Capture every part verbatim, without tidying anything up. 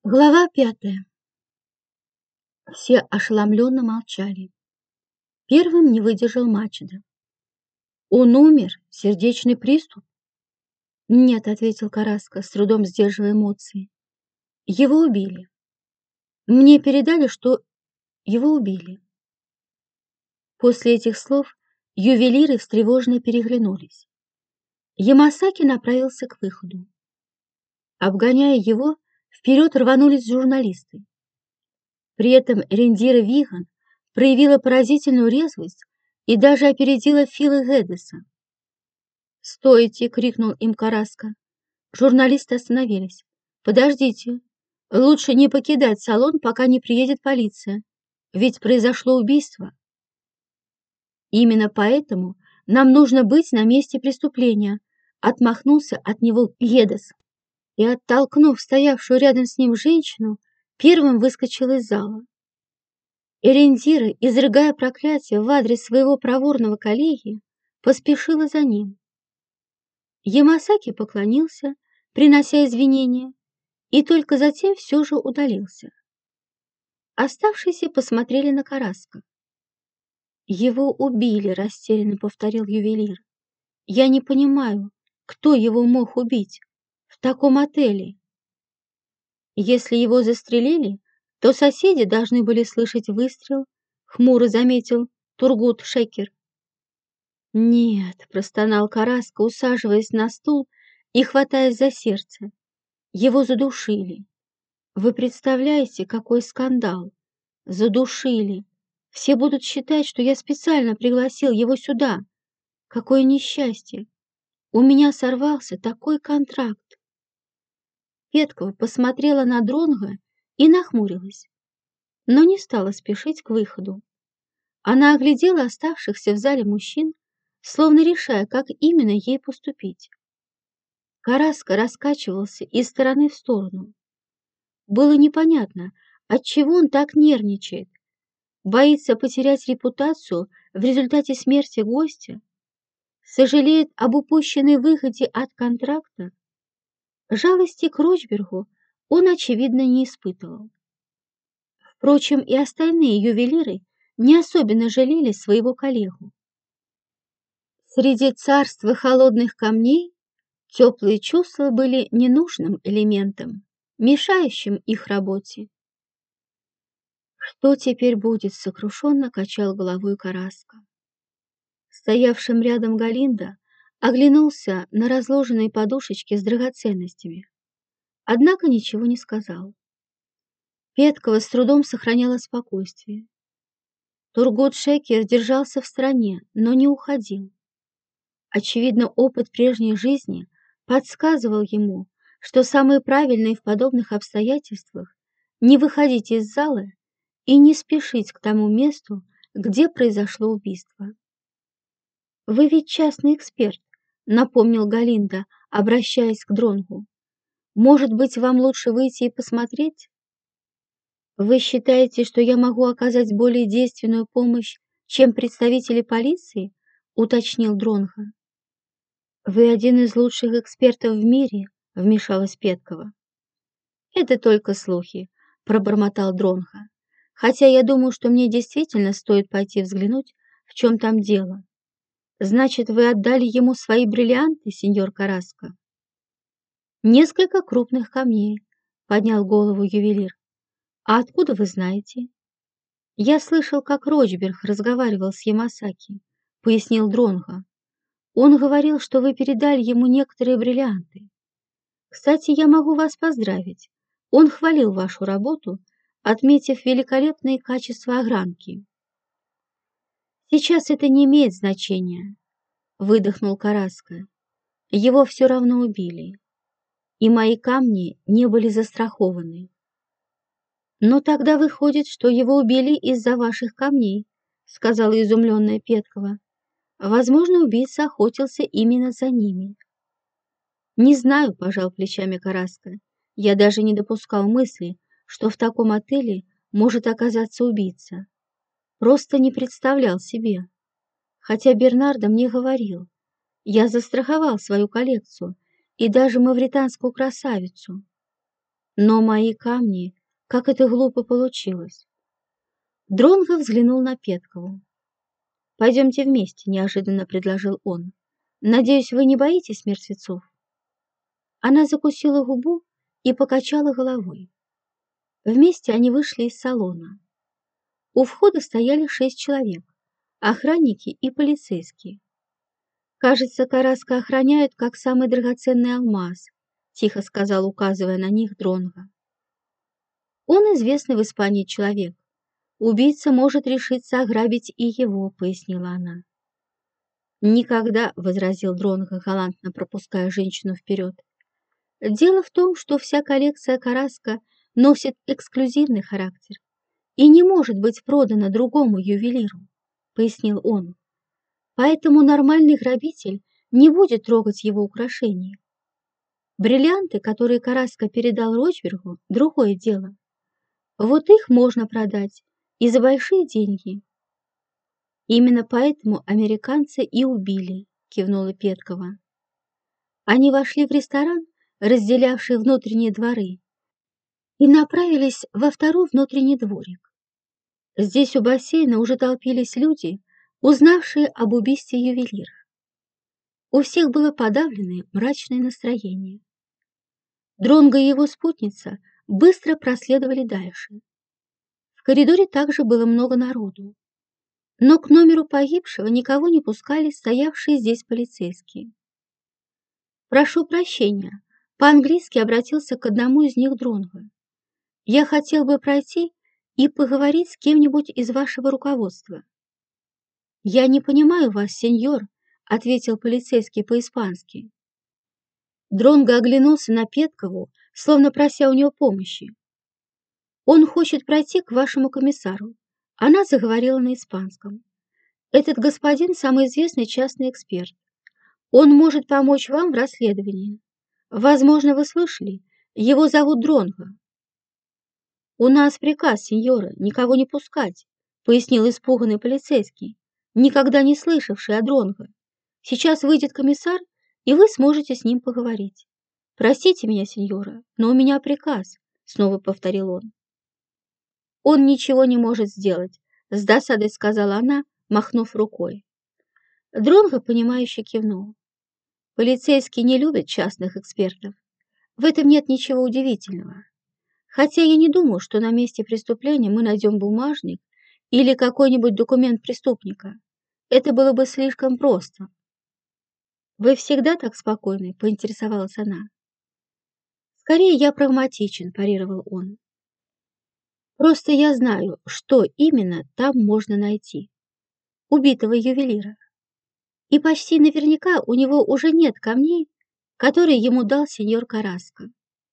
Глава пятая. Все ошеломленно молчали. Первым не выдержал Мачеда. «Он умер? Сердечный приступ?» «Нет», — ответил Караска, с трудом сдерживая эмоции. «Его убили. Мне передали, что его убили». После этих слов ювелиры встревоженно переглянулись. Ямасаки направился к выходу. Обгоняя его, вперед рванулись журналисты. При этом Рендира Виган проявила поразительную резвость и даже опередила Фила Гэдеса. «Стойте!» — крикнул им Караска. Журналисты остановились. «Подождите. Лучше не покидать салон, пока не приедет полиция. Ведь произошло убийство. Именно поэтому нам нужно быть на месте преступления», — отмахнулся от него Гэдес. И, оттолкнув стоявшую рядом с ним женщину, первым выскочил из зала. Эрендира, изрыгая проклятие в адрес своего проворного коллеги, поспешила за ним. Ямасаки поклонился, принося извинения, и только затем все же удалился. Оставшиеся посмотрели на Караска. «Его убили», — растерянно повторил ювелир. «Я не понимаю, кто его мог убить в таком отеле?» «Если его застрелили, то соседи должны были слышать выстрел», — хмуро заметил Тургут Шекер. «Нет», — простонал Караска, усаживаясь на стул и хватаясь за сердце. «Его задушили. Вы представляете, какой скандал? Задушили. Все будут считать, что я специально пригласил его сюда. Какое несчастье! У меня сорвался такой контракт». Петкова посмотрела на Дронга и нахмурилась, но не стала спешить к выходу. Она оглядела оставшихся в зале мужчин, словно решая, как именно ей поступить. Караска раскачивался из стороны в сторону. Было непонятно, отчего он так нервничает. Боится потерять репутацию в результате смерти гостя? Сожалеет об упущенной выгоде от контракта? Жалости к Рочбергу он, очевидно, не испытывал. Впрочем, и остальные ювелиры не особенно жалели своего коллегу. Среди царства холодных камней теплые чувства были ненужным элементом, мешающим их работе. «Что теперь будет?» — сокрушенно качал головой Караска. Стоявшим рядом Галинда оглянулся на разложенные подушечки с драгоценностями, однако ничего не сказал. Петкова с трудом сохраняла спокойствие. Тургут Шекер держался в стороне, но не уходил. Очевидно, опыт прежней жизни подсказывал ему, что самое правильное в подобных обстоятельствах — не выходить из зала и не спешить к тому месту, где произошло убийство. «Вы ведь частный эксперт», — напомнил Галинда, обращаясь к Дронгу. «Может быть, вам лучше выйти и посмотреть?» «Вы считаете, что я могу оказать более действенную помощь, чем представители полиции?» — уточнил Дронга. «Вы один из лучших экспертов в мире», — вмешалась Петкова. «Это только слухи», — пробормотал Дронга. «Хотя я думаю, что мне действительно стоит пойти взглянуть, в чем там дело. Значит, вы отдали ему свои бриллианты, сеньор Караска?» «Несколько крупных камней», — поднял голову ювелир. «А откуда вы знаете?» «Я слышал, как Рочберг разговаривал с Ямасаки», — пояснил Дронга. «Он говорил, что вы передали ему некоторые бриллианты. Кстати, я могу вас поздравить. Он хвалил вашу работу, отметив великолепные качества огранки». «Сейчас это не имеет значения», — выдохнул Караска. «Его все равно убили, и мои камни не были застрахованы». «Но тогда выходит, что его убили из-за ваших камней», — сказала изумленная Петкова. «Возможно, убийца охотился именно за ними». «Не знаю», — пожал плечами Караска. «Я даже не допускал мысли, что в таком отеле может оказаться убийца. Просто не представлял себе. Хотя Бернардо мне говорил, я застраховал свою коллекцию и даже мавританскую красавицу». Но мои камни, как это глупо получилось. Дронго взглянул на Петкову. «Пойдемте вместе», — неожиданно предложил он. «Надеюсь, вы не боитесь мертвецов?» Она закусила губу и покачала головой. Вместе они вышли из салона. У входа стояли шесть человек, охранники и полицейские. «Кажется, Караска охраняют, как самый драгоценный алмаз», — тихо сказал, указывая на них Дронго. «Он известный в Испании человек. Убийца может решиться ограбить и его», — пояснила она. «Никогда», — возразил Дронго, галантно пропуская женщину вперед. «Дело в том, что вся коллекция Караска носит эксклюзивный характер и не может быть продана другому ювелиру», — пояснил он. «Поэтому нормальный грабитель не будет трогать его украшения. Бриллианты, которые Караска передал Рочбергу, другое дело. Вот их можно продать и за большие деньги». «Именно поэтому американца и убили», — кивнула Петкова. Они вошли в ресторан, разделявший внутренние дворы, и направились во второй внутренний дворик. Здесь у бассейна уже толпились люди, узнавшие об убийстве ювелира. У всех было подавленное мрачное настроение. Дронго и его спутница быстро проследовали дальше. В коридоре также было много народу, но к номеру погибшего никого не пускали стоявшие здесь полицейские. «Прошу прощения», — по-английски обратился к одному из них Дронго. «Я хотел бы пройти и поговорить с кем-нибудь из вашего руководства». «Я не понимаю вас, сеньор», — ответил полицейский по-испански. Дронго оглянулся на Петкову, словно прося у нее помощи. «Он хочет пройти к вашему комиссару». Она заговорила на испанском. «Этот господин самый известный частный эксперт. Он может помочь вам в расследовании. Возможно, вы слышали, его зовут Дронго». «У нас приказ, сеньора, никого не пускать», — пояснил испуганный полицейский, никогда не слышавший о Дронго. «Сейчас выйдет комиссар, и вы сможете с ним поговорить». «Простите меня, сеньора, но у меня приказ», — снова повторил он. «Он ничего не может сделать», — с досадой сказала она, махнув рукой. Дронго, понимающе кивнул. «Полицейские не любят частных экспертов. В этом нет ничего удивительного. Хотя я не думаю, что на месте преступления мы найдем бумажник или какой-нибудь документ преступника. Это было бы слишком просто». «Вы всегда так спокойны?» — поинтересовалась она. «Скорее, я прагматичен», — парировал он. «Просто я знаю, что именно там можно найти. Убитого ювелира. И почти наверняка у него уже нет камней, которые ему дал сеньор Караска».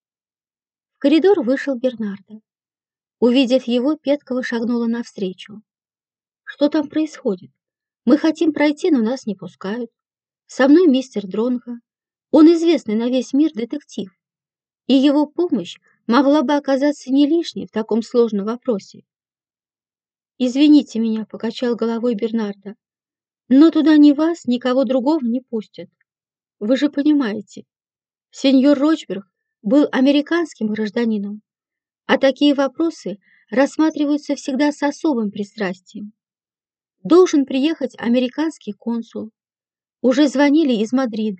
В коридор вышел Бернардо. Увидев его, Петкова шагнула навстречу. «Что там происходит? Мы хотим пройти, но нас не пускают. Со мной мистер Дронго. Он известный на весь мир детектив, и его помощь могла бы оказаться не лишней в таком сложном вопросе». «Извините меня», — покачал головой Бернардо, «но туда ни вас, никого другого не пустят. Вы же понимаете, сеньор Рочберг был американским гражданином, а такие вопросы рассматриваются всегда с особым пристрастием. Должен приехать американский консул. Уже звонили из Мадрида.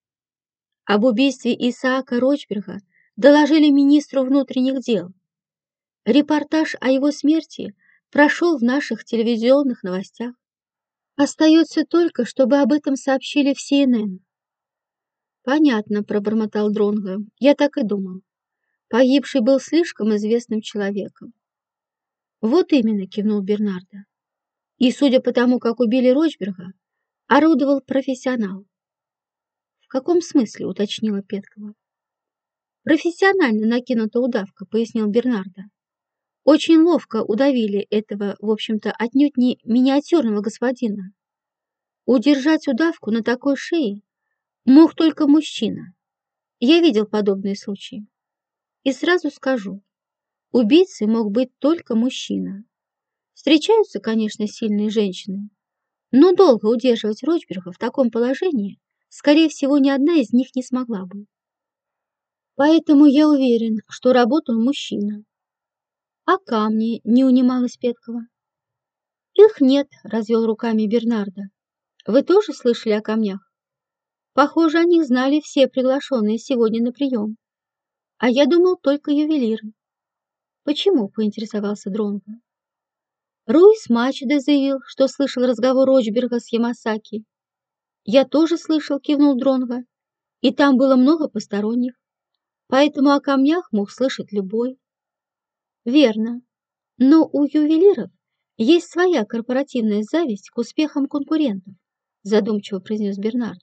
Об убийстве Исаака Рочберга доложили министру внутренних дел. Репортаж о его смерти прошел в наших телевизионных новостях. Остается только, чтобы об этом сообщили в Си Эн Эн. «Понятно», — пробормотал Дронго. «Я так и думал. Погибший был слишком известным человеком». «Вот именно», — кивнул Бернардо. «И, судя по тому, как убили Рочберга, орудовал профессионал». «В каком смысле?» — уточнила Петкова. «Профессионально накинута удавка», — пояснил Бернардо. «Очень ловко удавили этого, в общем-то, отнюдь не миниатюрного господина. Удержать удавку на такой шее мог только мужчина. Я видел подобные случаи. И сразу скажу, убийцей мог быть только мужчина. Встречаются, конечно, сильные женщины, но долго удерживать Рочберга в таком положении, скорее всего, ни одна из них не смогла бы». Поэтому я уверен, что работал мужчина. А камни, не унималась Петкова. Их нет, развел руками Бернардо. Вы тоже слышали о камнях? Похоже, о них знали все приглашенные сегодня на прием. А я думал, только ювелиры. Почему? Поинтересовался Дронго. Руис Мачедо заявил, что слышал разговор Рочберга с Ямасаки. Я тоже слышал, кивнул Дронго. И там было много посторонних. Поэтому о камнях мог слышать любой. Верно. Но у ювелиров есть своя корпоративная зависть к успехам конкурентов, задумчиво произнес Бернард.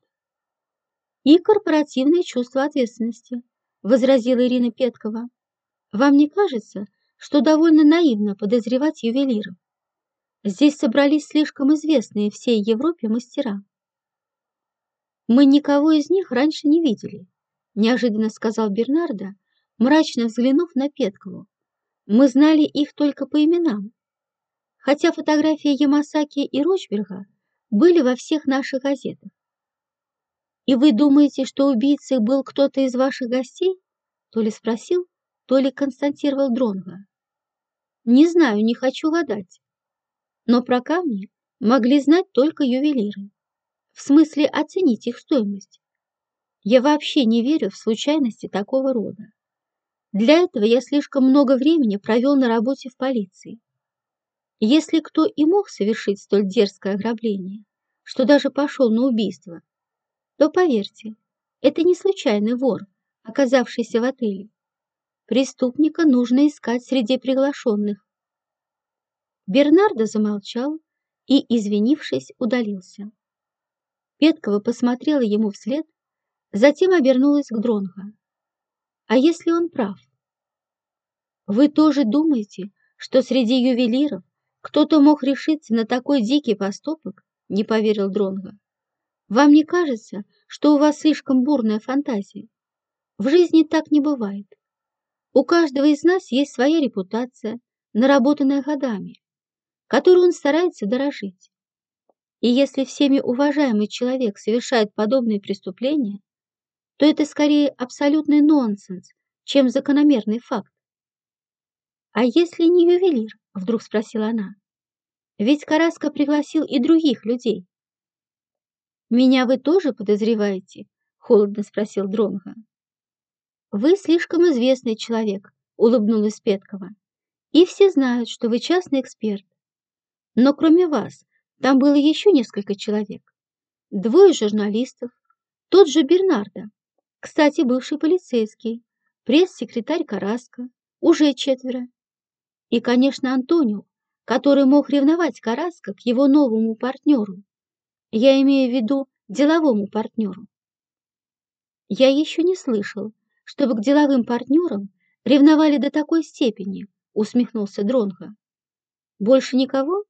И корпоративное чувство ответственности, возразила Ирина Петкова. Вам не кажется, что довольно наивно подозревать ювелиров? Здесь собрались слишком известные всей Европе мастера. Мы никого из них раньше не видели, неожиданно сказал Бернардо, мрачно взглянув на Петкову. Мы знали их только по именам, хотя фотографии Ямасаки и Рочберга были во всех наших газетах. И вы думаете, что убийцей был кто-то из ваших гостей? То ли спросил, то ли констатировал Дронго. Не знаю, не хочу гадать. Но про камни могли знать только ювелиры. В смысле оценить их стоимость. Я вообще не верю в случайности такого рода. Для этого я слишком много времени провел на работе в полиции. Если кто и мог совершить столь дерзкое ограбление, что даже пошел на убийство, то, поверьте, это не случайный вор, оказавшийся в отеле. Преступника нужно искать среди приглашенных. Бернардо замолчал и, извинившись, удалился. Петкова посмотрела ему вслед, затем обернулась к Дронго. А если он прав? Вы тоже думаете, что среди ювелиров кто-то мог решиться на такой дикий поступок? Не поверил Дронго. Вам не кажется, что у вас слишком бурная фантазия? В жизни так не бывает. У каждого из нас есть своя репутация, наработанная годами, которую он старается дорожить. И если всеми уважаемый человек совершает подобные преступления, то это скорее абсолютный нонсенс, чем закономерный факт. «А если не ювелир?» – вдруг спросила она. «Ведь Караско пригласил и других людей». «Меня вы тоже подозреваете?» – холодно спросил Дронго. «Вы слишком известный человек», – улыбнулась Петкова. «И все знают, что вы частный эксперт. Но кроме вас, там было еще несколько человек. Двое журналистов, тот же Бернардо, кстати, бывший полицейский, пресс-секретарь Караско, уже четверо. И, конечно, Антонио, который мог ревновать Караско к его новому партнеру. Я имею в виду деловому партнеру. Я еще не слышал, чтобы к деловым партнерам ревновали до такой степени, усмехнулся Дронго. Больше никого?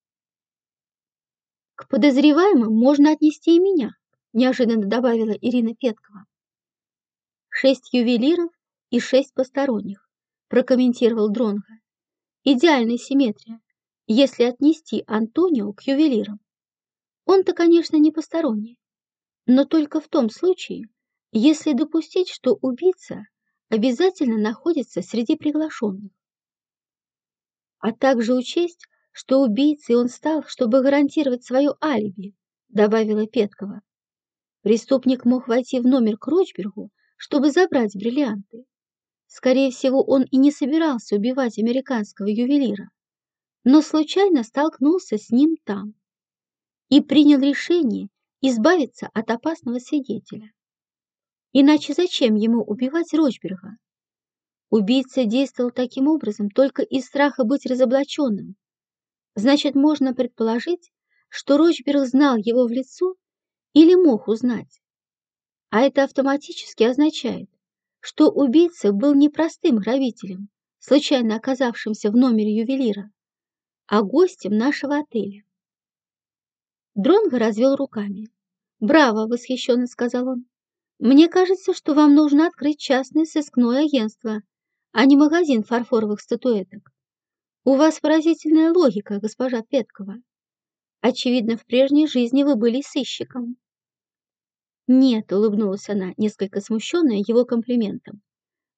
К подозреваемым можно отнести и меня, неожиданно добавила Ирина Петкова. Шесть ювелиров и шесть посторонних, прокомментировал Дронго. Идеальная симметрия, если отнести Антонио к ювелирам. Он-то, конечно, не посторонний, но только в том случае, если допустить, что убийца обязательно находится среди приглашенных. А также учесть, что убийцей он стал, чтобы гарантировать свое алиби, добавила Петкова. Преступник мог войти в номер к Рочбергу, чтобы забрать бриллианты. Скорее всего, он и не собирался убивать американского ювелира, но случайно столкнулся с ним там и принял решение избавиться от опасного свидетеля. Иначе зачем ему убивать Рочберга? Убийца действовал таким образом только из страха быть разоблаченным. Значит, можно предположить, что Рочберг знал его в лицо или мог узнать. А это автоматически означает, что убийца был не простым грабителем, случайно оказавшимся в номере ювелира, а гостем нашего отеля. Дронго развел руками. «Браво!» – восхищенно сказал он. «Мне кажется, что вам нужно открыть частное сыскное агентство, а не магазин фарфоровых статуэток. У вас поразительная логика, госпожа Петкова. Очевидно, в прежней жизни вы были сыщиком». «Нет», – улыбнулась она, несколько смущенная его комплиментом.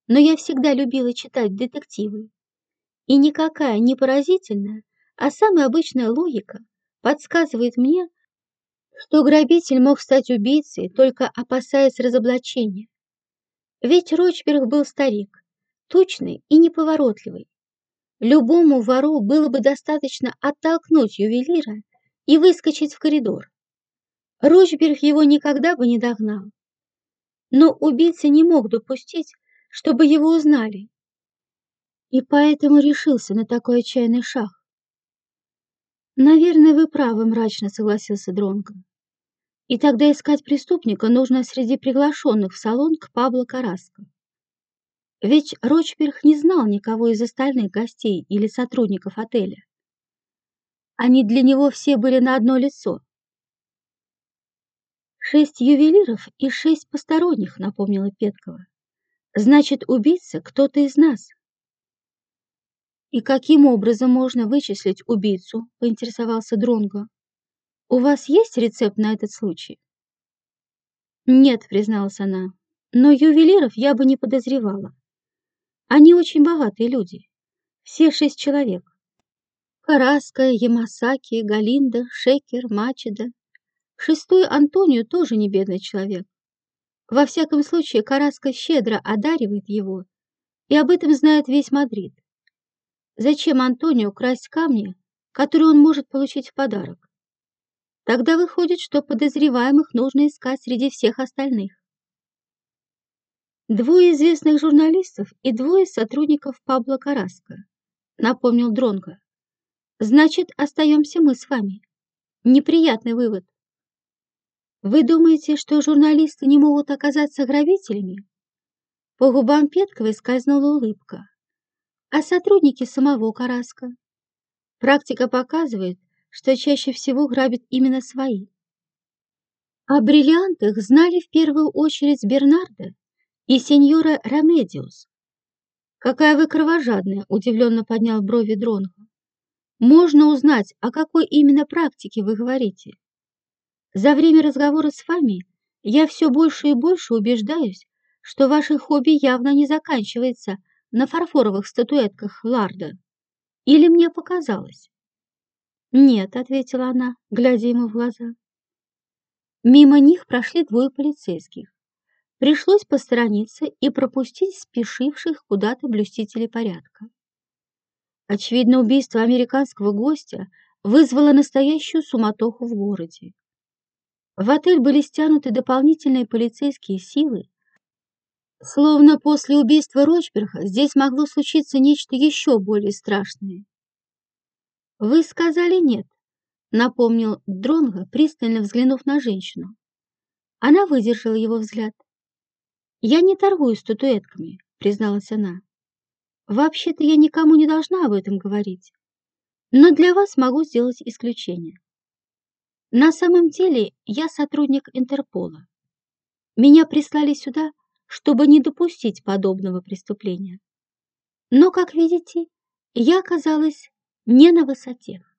но я всегда любила читать детективы. И никакая не поразительная, а самая обычная логика подсказывает мне, что грабитель мог стать убийцей, только опасаясь разоблачения. Ведь Рочберг был старик, тучный и неповоротливый. Любому вору было бы достаточно оттолкнуть ювелира и выскочить в коридор. Рочберг его никогда бы не догнал. Но убийца не мог допустить, чтобы его узнали, и поэтому решился на такой отчаянный шаг. «Наверное, вы правы», — мрачно согласился Дронго. «И тогда искать преступника нужно среди приглашенных в салон к Пабло Карраско. Ведь Рочберг не знал никого из остальных гостей или сотрудников отеля. Они для него все были на одно лицо. «Шесть ювелиров и шесть посторонних», — напомнила Петкова. «Значит, убийца кто-то из нас». «И каким образом можно вычислить убийцу?» — поинтересовался Дронго. «У вас есть рецепт на этот случай?» «Нет», — призналась она, — «но ювелиров я бы не подозревала. Они очень богатые люди. Все шесть человек. Карраско, Ямасаки, Галинда, Шекер, Мачеда. Шестой Антонио тоже не бедный человек. Во всяком случае, Карраско щедро одаривает его, и об этом знает весь Мадрид. Зачем Антонио красть камни, которые он может получить в подарок? Тогда выходит, что подозреваемых нужно искать среди всех остальных. Двое известных журналистов и двое сотрудников Пабло Карраско, напомнил Дронго. Значит, остаемся мы с вами. Неприятный вывод. Вы думаете, что журналисты не могут оказаться грабителями? По губам Петковой скользнула улыбка. А сотрудники самого Карраско? Практика показывает, что чаще всего грабят именно свои. О бриллиантах знали в первую очередь Бернардо и сеньора Ремедиус. «Какая вы кровожадная!» — удивленно поднял брови Дронго. «Можно узнать, о какой именно практике вы говорите? За время разговора с вами я все больше и больше убеждаюсь, что ваше хобби явно не заканчивается на фарфоровых статуэтках Лардо. Или мне показалось?» «Нет», — ответила она, глядя ему в глаза. Мимо них прошли двое полицейских. Пришлось посторониться и пропустить спешивших куда-то блюстителей порядка. Очевидно, убийство американского гостя вызвало настоящую суматоху в городе. В отель были стянуты дополнительные полицейские силы, словно после убийства Рочберга здесь могло случиться нечто еще более страшное. «Вы сказали нет», — напомнил Дронго, пристально взглянув на женщину. Она выдержала его взгляд. «Я не торгую статуэтками», — призналась она. «Вообще-то я никому не должна об этом говорить, но для вас могу сделать исключение. На самом деле я сотрудник Интерпола. Меня прислали сюда, чтобы не допустить подобного преступления. Но, как видите, я оказалась не на высоте».